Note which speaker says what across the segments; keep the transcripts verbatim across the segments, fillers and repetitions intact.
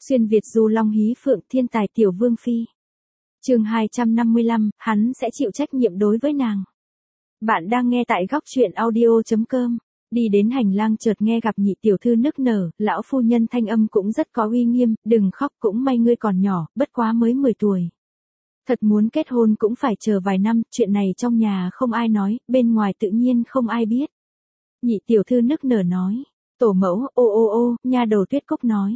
Speaker 1: Xuyên Việt du long hí phượng thiên tài tiểu vương phi. Chương hai trăm năm mươi lăm, hắn sẽ chịu trách nhiệm đối với nàng. Bạn đang nghe tại góc truyện audio chấm com. Đi đến hành lang chợt nghe gặp nhị tiểu thư nức nở, lão phu nhân thanh âm cũng rất có uy nghiêm, đừng khóc, cũng may ngươi còn nhỏ, bất quá mới mười tuổi. Thật muốn kết hôn cũng phải chờ vài năm, chuyện này trong nhà không ai nói, bên ngoài tự nhiên không ai biết. Nhị tiểu thư nức nở nói, tổ mẫu, ô ô ô, nha đầu Tuyết Cúc nói.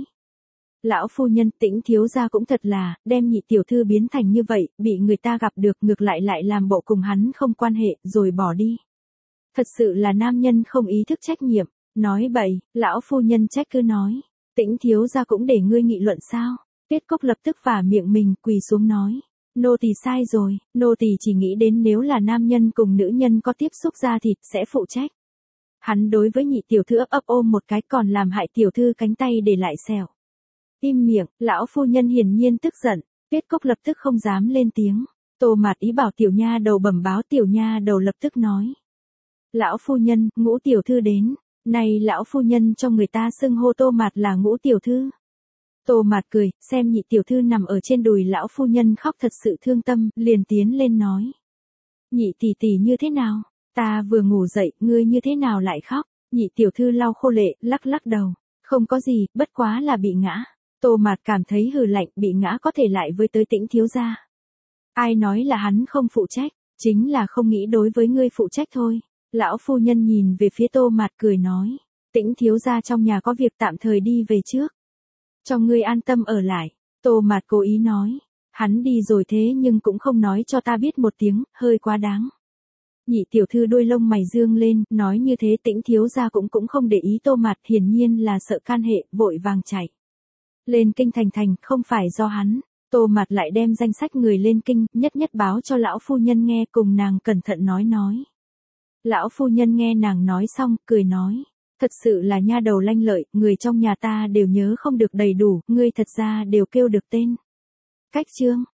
Speaker 1: Lão phu nhân, Tĩnh thiếu gia cũng thật là, đem nhị tiểu thư biến thành như vậy, bị người ta gặp được ngược lại lại làm bộ cùng hắn không quan hệ, rồi bỏ đi. Thật sự là nam nhân không ý thức trách nhiệm, nói bậy, lão phu nhân trách cứ nói, Tĩnh thiếu gia cũng để ngươi nghị luận sao? Tuyết Cúc lập tức vả miệng mình, quỳ xuống nói, nô tỳ sai rồi, nô tỳ chỉ nghĩ đến nếu là nam nhân cùng nữ nhân có tiếp xúc da thịt sẽ phụ trách. Hắn đối với nhị tiểu thư ấp ấp ôm một cái còn làm hại tiểu thư cánh tay để lại sẹo. Im miệng, lão phu nhân hiển nhiên tức giận, Tuyết Cúc lập tức không dám lên tiếng. Tô Mạt ý bảo tiểu nha đầu bẩm báo, tiểu nha đầu lập tức nói. Lão phu nhân, Ngũ tiểu thư đến, này lão phu nhân cho người ta xưng hô Tô Mạt là Ngũ tiểu thư. Tô Mạt cười, xem nhị tiểu thư nằm ở trên đùi lão phu nhân khóc thật sự thương tâm, liền tiến lên nói. Nhị tỷ tỷ như thế nào? Ta vừa ngủ dậy, ngươi như thế nào lại khóc? Nhị tiểu thư lau khô lệ, lắc lắc đầu. Không có gì, bất quá là bị ngã. Tô Mạt cảm thấy hừ lạnh, bị ngã có thể lại với tới Tĩnh thiếu gia. Ai nói là hắn không phụ trách, chính là không nghĩ đối với ngươi phụ trách thôi. Lão phu nhân nhìn về phía Tô Mạt cười nói, Tĩnh thiếu gia trong nhà có việc tạm thời đi về trước. Cho ngươi an tâm ở lại. Tô Mạt cố ý nói, hắn đi rồi thế nhưng cũng không nói cho ta biết một tiếng, hơi quá đáng. Nhị tiểu thư đôi lông mày dương lên, nói như thế Tĩnh thiếu gia cũng cũng không để ý Tô Mạt, hiển nhiên là sợ can hệ, vội vàng chạy lên kinh thành thành, không phải do hắn. Tô Mạt lại đem danh sách người lên kinh, nhất nhất báo cho lão phu nhân nghe, cùng nàng cẩn thận nói nói. Lão phu nhân nghe nàng nói xong, cười nói, thật sự là nha đầu lanh lợi, người trong nhà ta đều nhớ không được đầy đủ, ngươi thật ra đều kêu được tên. Cách chương,